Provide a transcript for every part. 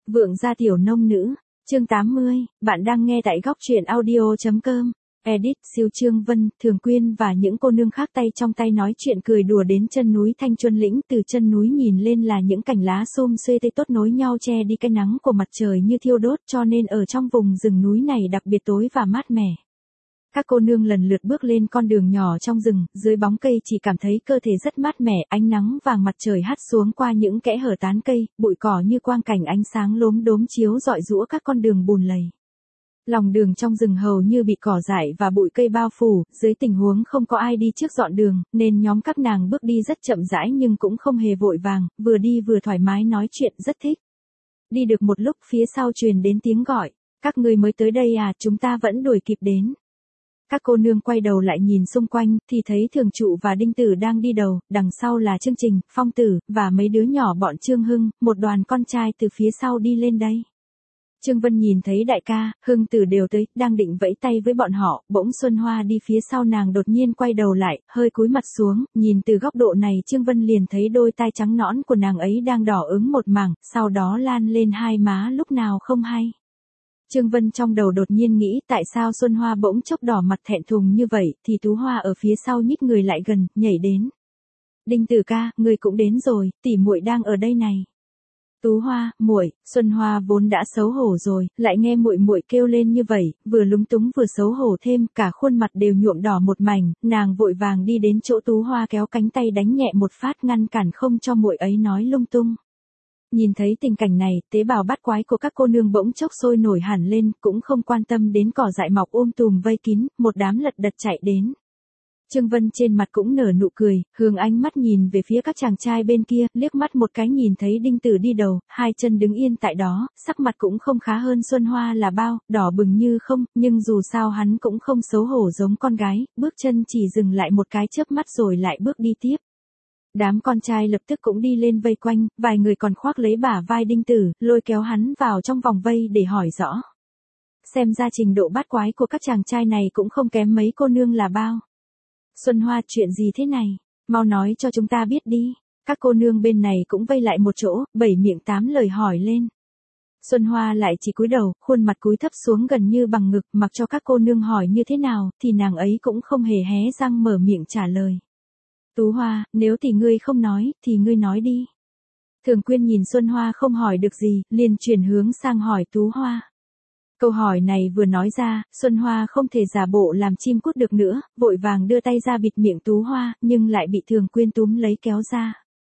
Vượng gia tiểu nông nữ, chương 80, bạn đang nghe tại góc truyện audio.com. Edit siêu Trương Vân, Thường Quyên và những cô nương khác tay trong tay nói chuyện cười đùa đến chân núi Thanh Chuân Lĩnh. Từ chân núi nhìn lên là những cành lá xum xuê tươi tốt nối nhau che đi cái nắng của mặt trời như thiêu đốt, cho nên ở trong vùng rừng núi này đặc biệt tối và mát mẻ. Các cô nương lần lượt bước lên con đường nhỏ trong rừng, dưới bóng cây chỉ cảm thấy cơ thể rất mát mẻ, ánh nắng vàng mặt trời hắt xuống qua những kẽ hở tán cây, bụi cỏ như quang cảnh ánh sáng lốm đốm chiếu rọi rũa các con đường bùn lầy. Lòng đường trong rừng hầu như bị cỏ dại và bụi cây bao phủ, dưới tình huống không có ai đi trước dọn đường, nên nhóm các nàng bước đi rất chậm rãi nhưng cũng không hề vội vàng, vừa đi vừa thoải mái nói chuyện rất thích. Đi được một lúc phía sau truyền đến tiếng gọi, các người mới tới đây à, chúng ta vẫn đuổi kịp đến. Các cô nương quay đầu lại nhìn xung quanh, thì thấy Thường Trụ và Đinh Tử đang đi đầu, đằng sau là Chương Trình, Phong Tử, và mấy đứa nhỏ bọn Trương Hưng, một đoàn con trai từ phía sau đi lên đây. Trương Vân nhìn thấy đại ca, Hưng Tử đều tới, đang định vẫy tay với bọn họ, bỗng Xuân Hoa đi phía sau nàng đột nhiên quay đầu lại, hơi cúi mặt xuống, nhìn từ góc độ này Trương Vân liền thấy đôi tai trắng nõn của nàng ấy đang đỏ ửng một mảng, sau đó lan lên hai má lúc nào không hay. Trương Vân trong đầu đột nhiên nghĩ tại sao Xuân Hoa bỗng chốc đỏ mặt thẹn thùng như vậy, thì Tú Hoa ở phía sau nhích người lại gần, nhảy đến. Đinh Tử ca, người cũng đến rồi, tỷ muội đang ở đây này. Tú Hoa, muội, Xuân Hoa vốn đã xấu hổ rồi, lại nghe muội muội kêu lên như vậy, vừa lúng túng vừa xấu hổ thêm, cả khuôn mặt đều nhuộm đỏ một mảnh, nàng vội vàng đi đến chỗ Tú Hoa kéo cánh tay đánh nhẹ một phát ngăn cản không cho muội ấy nói lung tung. Nhìn thấy tình cảnh này, tế bào bát quái của các cô nương bỗng chốc sôi nổi hẳn lên, cũng không quan tâm đến cỏ dại mọc tùm vây kín, một đám lật đật chạy đến. Trương Vân trên mặt cũng nở nụ cười, hướng ánh mắt nhìn về phía các chàng trai bên kia, liếc mắt một cái nhìn thấy Đinh Tử đi đầu, hai chân đứng yên tại đó, sắc mặt cũng không khá hơn Xuân Hoa là bao, đỏ bừng như không, nhưng dù sao hắn cũng không xấu hổ giống con gái, bước chân chỉ dừng lại một cái chớp mắt rồi lại bước đi tiếp. Đám con trai lập tức cũng đi lên vây quanh, vài người còn khoác lấy bả vai Đinh Tử, lôi kéo hắn vào trong vòng vây để hỏi rõ. Xem ra trình độ bát quái của các chàng trai này cũng không kém mấy cô nương là bao. Xuân Hoa, chuyện gì thế này? Mau nói cho chúng ta biết đi. Các cô nương bên này cũng vây lại một chỗ, bảy miệng tám lời hỏi lên. Xuân Hoa lại chỉ cúi đầu, khuôn mặt cúi thấp xuống gần như bằng ngực, mặc cho các cô nương hỏi như thế nào, thì nàng ấy cũng không hề hé răng mở miệng trả lời. Tú Hoa, nếu thì ngươi không nói, thì ngươi nói đi. Thường Quyên nhìn Xuân Hoa không hỏi được gì, liền chuyển hướng sang hỏi Tú Hoa. Câu hỏi này vừa nói ra, Xuân Hoa không thể giả bộ làm chim cút được nữa, vội vàng đưa tay ra bịt miệng Tú Hoa, nhưng lại bị Thường Quyên túm lấy kéo ra.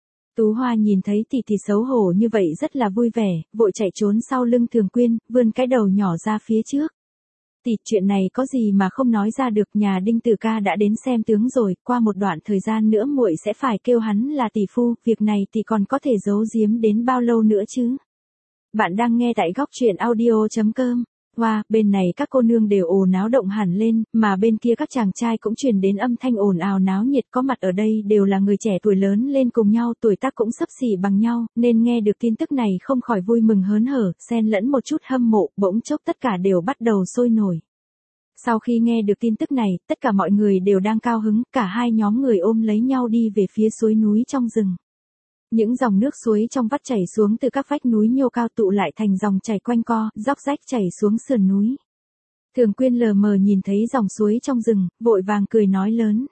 Tú Hoa nhìn thấy tỷ xấu hổ như vậy rất là vui vẻ, vội chạy trốn sau lưng Thường Quyên, vươn cái đầu nhỏ ra phía trước. Tỷ, chuyện này có gì mà không nói ra được, nhà Đinh Tử ca đã đến xem tướng rồi, qua một đoạn thời gian nữa muội sẽ phải kêu hắn là tỷ phu, việc này tỷ còn có thể giấu giếm đến bao lâu nữa chứ? Bạn đang nghe tại góc truyện audio.com. Wow, bên này các cô nương đều ồn náo động hẳn lên, mà bên kia các chàng trai cũng truyền đến âm thanh ồn ào náo nhiệt, có mặt ở đây đều là người trẻ tuổi lớn lên cùng nhau, tuổi tác cũng xấp xỉ bằng nhau, nên nghe được tin tức này không khỏi vui mừng hớn hở, xen lẫn một chút hâm mộ, bỗng chốc tất cả đều bắt đầu sôi nổi. Sau khi nghe được tin tức này, tất cả mọi người đều đang cao hứng, cả hai nhóm người ôm lấy nhau đi về phía suối núi trong rừng. Những dòng nước suối trong vắt chảy xuống từ các vách núi nhô cao tụ lại thành dòng chảy quanh co, róc rách chảy xuống sườn núi. Thường Quyên lờ mờ nhìn thấy dòng suối trong rừng, vội vàng cười nói lớn.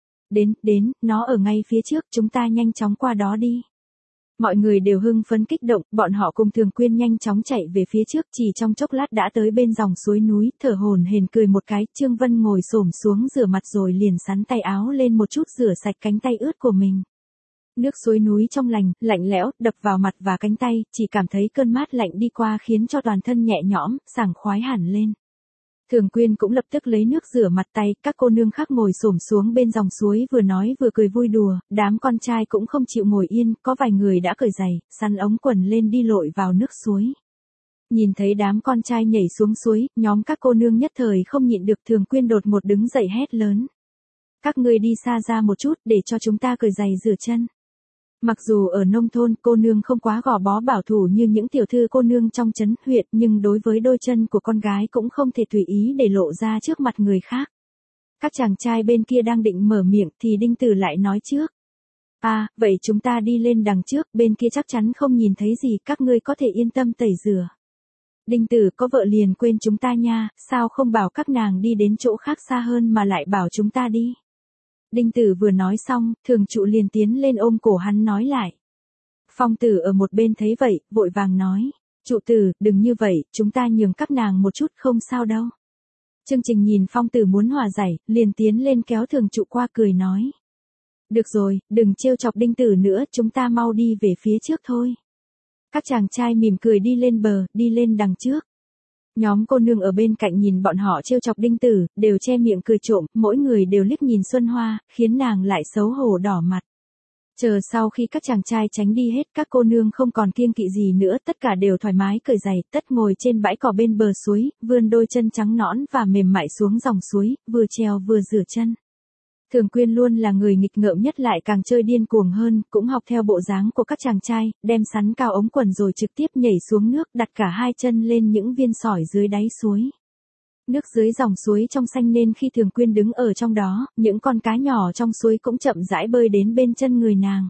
Đến, nó ở ngay phía trước, chúng ta nhanh chóng qua đó đi. Mọi người đều hưng phấn kích động, bọn họ cùng Thường Quyên nhanh chóng chạy về phía trước, chỉ trong chốc lát đã tới bên dòng suối núi, thở hổn hển cười một cái, Trương Vân ngồi xổm xuống rửa mặt rồi liền sắn tay áo lên một chút rửa sạch cánh tay ướt của mình. Nước suối núi trong lành, lạnh lẽo, đập vào mặt và cánh tay, chỉ cảm thấy cơn mát lạnh đi qua khiến cho toàn thân nhẹ nhõm, sảng khoái hẳn lên. Thường Quyên cũng lập tức lấy nước rửa mặt tay, các cô nương khác ngồi xổm xuống bên dòng suối vừa nói vừa cười vui đùa, đám con trai cũng không chịu ngồi yên, có vài người đã cởi giày, sắn ống quần lên đi lội vào nước suối. Nhìn thấy đám con trai nhảy xuống suối, nhóm các cô nương nhất thời không nhịn được, Thường Quyên đột ngột đứng dậy hét lớn. Các ngươi đi xa ra một chút để cho chúng ta cởi giày rửa chân. Mặc dù ở nông thôn cô nương không quá gò bó bảo thủ như những tiểu thư cô nương trong trấn huyện, nhưng đối với đôi chân của con gái cũng không thể tùy ý để lộ ra trước mặt người khác. Các chàng trai bên kia đang định mở miệng thì Đinh Tử lại nói trước. À, vậy chúng ta đi lên đằng trước, bên kia chắc chắn không nhìn thấy gì, các ngươi có thể yên tâm tẩy rửa. Đinh Tử có vợ liền quên chúng ta nha, sao không bảo các nàng đi đến chỗ khác xa hơn mà lại bảo chúng ta đi. Đinh Tử vừa nói xong, thường trụ liền tiến lên ôm cổ hắn nói lại. Phong Tử ở một bên thấy vậy, vội vàng nói. Trụ tử, đừng như vậy, chúng ta nhường các nàng một chút không sao đâu. Chương Trình nhìn Phong Tử muốn hòa giải, liền tiến lên kéo thường trụ qua cười nói. Được rồi, đừng trêu chọc Đinh Tử nữa, chúng ta mau đi về phía trước thôi. Các chàng trai mỉm cười đi lên bờ, đi lên đằng trước. Nhóm cô nương ở bên cạnh nhìn bọn họ trêu chọc Đinh Tử, đều che miệng cười trộm, mỗi người đều liếc nhìn Xuân Hoa, khiến nàng lại xấu hổ đỏ mặt. Chờ sau khi các chàng trai tránh đi hết, các cô nương không còn kiêng kỵ gì nữa, tất cả đều thoải mái cởi giày, tất ngồi trên bãi cỏ bên bờ suối, vươn đôi chân trắng nõn và mềm mại xuống dòng suối, vừa trèo vừa rửa chân. Thường Quyên luôn là người nghịch ngợm nhất lại càng chơi điên cuồng hơn, cũng học theo bộ dáng của các chàng trai, đem sắn cao ống quần rồi trực tiếp nhảy xuống nước, đặt cả hai chân lên những viên sỏi dưới đáy suối. Nước dưới dòng suối trong xanh nên khi Thường Quyên đứng ở trong đó, những con cá nhỏ trong suối cũng chậm rãi bơi đến bên chân người nàng.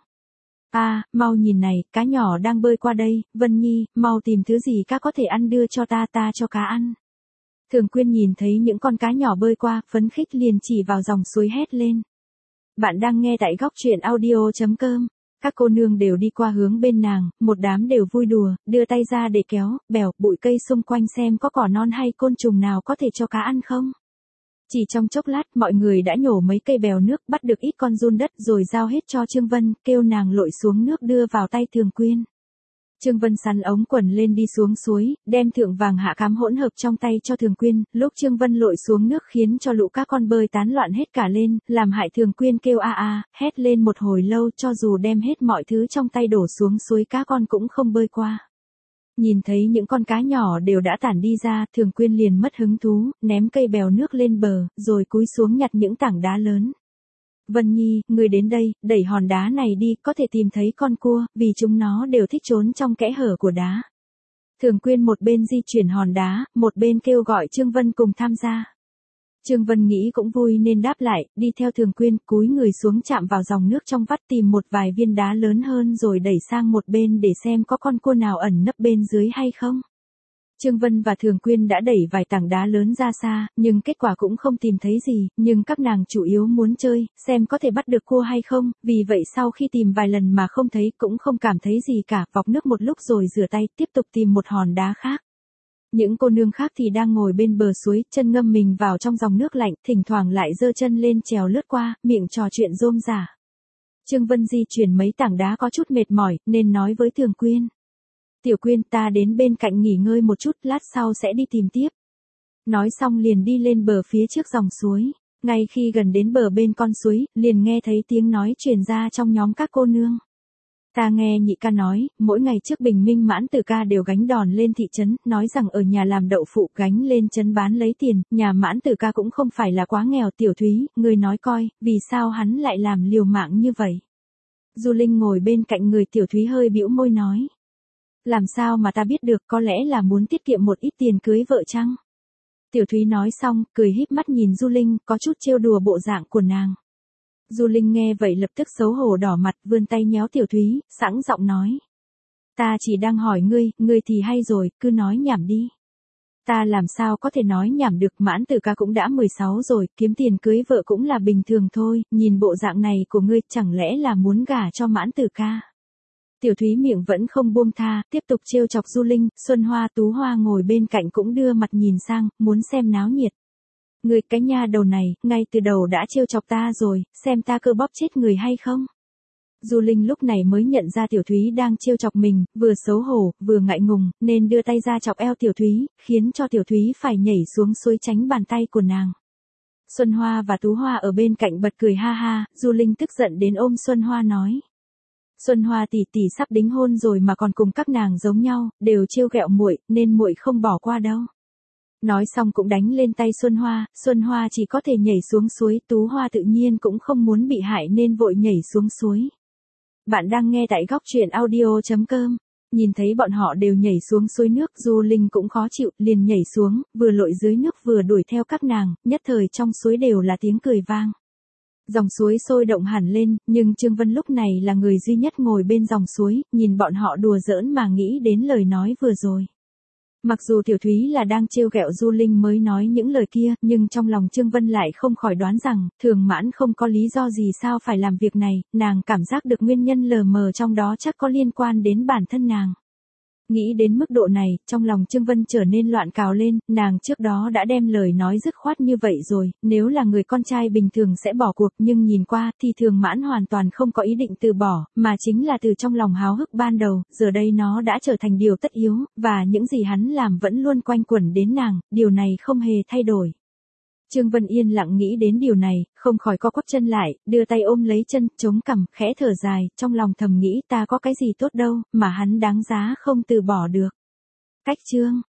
À, mau nhìn này, cá nhỏ đang bơi qua đây, Vân Nhi, mau tìm thứ gì cá có thể ăn đưa cho ta cho cá ăn. Thường Quyên nhìn thấy những con cá nhỏ bơi qua, phấn khích liền chỉ vào dòng suối hét lên. Bạn đang nghe tại góc truyện audio.com. Các cô nương đều đi qua hướng bên nàng, một đám đều vui đùa, đưa tay ra để kéo, bèo, bụi cây xung quanh xem có cỏ non hay côn trùng nào có thể cho cá ăn không. Chỉ trong chốc lát mọi người đã nhổ mấy cây bèo nước, bắt được ít con giun đất rồi giao hết cho Trương Vân, kêu nàng lội xuống nước đưa vào tay Thường Quyên. Trương Vân sắn ống quần lên đi xuống suối, đem thượng vàng hạ cám hỗn hợp trong tay cho Thường Quyên, lúc Trương Vân lội xuống nước khiến cho lũ các con bơi tán loạn hết cả lên, làm hại Thường Quyên kêu a a, hét lên một hồi lâu, cho dù đem hết mọi thứ trong tay đổ xuống suối cá con cũng không bơi qua. Nhìn thấy những con cá nhỏ đều đã tản đi ra, Thường Quyên liền mất hứng thú, ném cây bèo nước lên bờ, rồi cúi xuống nhặt những tảng đá lớn. Vân Nhi, người đến đây, đẩy hòn đá này đi, có thể tìm thấy con cua, vì chúng nó đều thích trốn trong kẽ hở của đá. Thường Quyên một bên di chuyển hòn đá, một bên kêu gọi Trương Vân cùng tham gia. Trương Vân nghĩ cũng vui nên đáp lại, đi theo Thường Quyên, cúi người xuống chạm vào dòng nước trong vắt tìm một vài viên đá lớn hơn rồi đẩy sang một bên để xem có con cua nào ẩn nấp bên dưới hay không. Trương Vân và Thường Quyên đã đẩy vài tảng đá lớn ra xa, nhưng kết quả cũng không tìm thấy gì, nhưng các nàng chủ yếu muốn chơi, xem có thể bắt được cua hay không, vì vậy sau khi tìm vài lần mà không thấy cũng không cảm thấy gì cả, vọc nước một lúc rồi rửa tay, tiếp tục tìm một hòn đá khác. Những cô nương khác thì đang ngồi bên bờ suối, chân ngâm mình vào trong dòng nước lạnh, thỉnh thoảng lại giơ chân lên trèo lướt qua, miệng trò chuyện rôm rả. Trương Vân di chuyển mấy tảng đá có chút mệt mỏi, nên nói với Thường Quyên. Tiểu Quyên, ta đến bên cạnh nghỉ ngơi một chút, lát sau sẽ đi tìm tiếp. Nói xong liền đi lên bờ phía trước dòng suối. Ngay khi gần đến bờ bên con suối, liền nghe thấy tiếng nói truyền ra trong nhóm các cô nương. Ta nghe nhị ca nói, mỗi ngày trước bình minh Mãn Tử ca đều gánh đòn lên thị trấn, nói rằng ở nhà làm đậu phụ gánh lên trấn bán lấy tiền, nhà Mãn Tử ca cũng không phải là quá nghèo. Tiểu Thúy, người nói coi, vì sao hắn lại làm liều mạng như vậy? Du Linh ngồi bên cạnh người Tiểu Thúy hơi bĩu môi nói. Làm sao mà ta biết được, có lẽ là muốn tiết kiệm một ít tiền cưới vợ chăng? Tiểu Thúy nói xong, cười híp mắt nhìn Du Linh, có chút trêu đùa bộ dạng của nàng. Du Linh nghe vậy lập tức xấu hổ đỏ mặt, vươn tay nhéo Tiểu Thúy, sẵn giọng nói. Ta chỉ đang hỏi ngươi thì hay rồi, cứ nói nhảm đi. Ta làm sao có thể nói nhảm được, Mãn Tử ca cũng đã 16 rồi, kiếm tiền cưới vợ cũng là bình thường thôi, nhìn bộ dạng này của ngươi, chẳng lẽ là muốn gả cho Mãn Tử ca? Tiểu Thúy miệng vẫn không buông tha, tiếp tục trêu chọc Du Linh, Xuân Hoa Tú Hoa ngồi bên cạnh cũng đưa mặt nhìn sang, muốn xem náo nhiệt. Người cái nha đầu này, ngay từ đầu đã trêu chọc ta rồi, xem ta cơ bóp chết người hay không? Du Linh lúc này mới nhận ra Tiểu Thúy đang trêu chọc mình, vừa xấu hổ, vừa ngại ngùng, nên đưa tay ra chọc eo Tiểu Thúy, khiến cho Tiểu Thúy phải nhảy xuống suối tránh bàn tay của nàng. Xuân Hoa và Tú Hoa ở bên cạnh bật cười ha ha, Du Linh tức giận đến ôm Xuân Hoa nói. Xuân Hoa tỷ tỷ sắp đính hôn rồi mà còn cùng các nàng giống nhau, đều trêu ghẹo muội, nên muội không bỏ qua đâu. Nói xong cũng đánh lên tay Xuân Hoa chỉ có thể nhảy xuống suối, Tú Hoa tự nhiên cũng không muốn bị hại nên vội nhảy xuống suối. Bạn đang nghe tại góc truyện audio.com. Nhìn thấy bọn họ đều nhảy xuống suối nước, Du Linh cũng khó chịu, liền nhảy xuống, vừa lội dưới nước vừa đuổi theo các nàng, nhất thời trong suối đều là tiếng cười vang. Dòng suối sôi động hẳn lên, nhưng Trương Vân lúc này là người duy nhất ngồi bên dòng suối, nhìn bọn họ đùa giỡn mà nghĩ đến lời nói vừa rồi. Mặc dù Tiểu Thúy là đang trêu ghẹo Du Linh mới nói những lời kia, nhưng trong lòng Trương Vân lại không khỏi đoán rằng, Thường Mãn không có lý do gì sao phải làm việc này, nàng cảm giác được nguyên nhân lờ mờ trong đó chắc có liên quan đến bản thân nàng. Nghĩ đến mức độ này, trong lòng Trương Vân trở nên loạn cào lên, nàng trước đó đã đem lời nói dứt khoát như vậy rồi, nếu là người con trai bình thường sẽ bỏ cuộc, nhưng nhìn qua thì Thường Mãn hoàn toàn không có ý định từ bỏ, mà chính là từ trong lòng háo hức ban đầu, giờ đây nó đã trở thành điều tất yếu, và những gì hắn làm vẫn luôn quanh quẩn đến nàng, điều này không hề thay đổi. Trương Vân yên lặng nghĩ đến điều này, không khỏi co quắp chân lại, đưa tay ôm lấy chân, chống cằm, khẽ thở dài, trong lòng thầm nghĩ ta có cái gì tốt đâu, mà hắn đáng giá không từ bỏ được. Cách chương